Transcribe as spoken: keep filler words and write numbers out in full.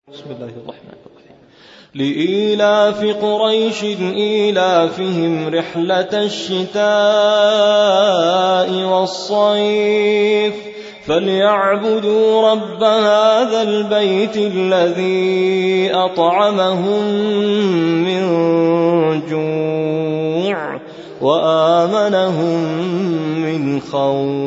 بسم الله الرحمن الرحيم. لإيلاف قريش إيلافهم رحلة الشتاء والصيف فليعبدوا رب هذا البيت الذي أطعمهم من جوع وآمنهم من خوف.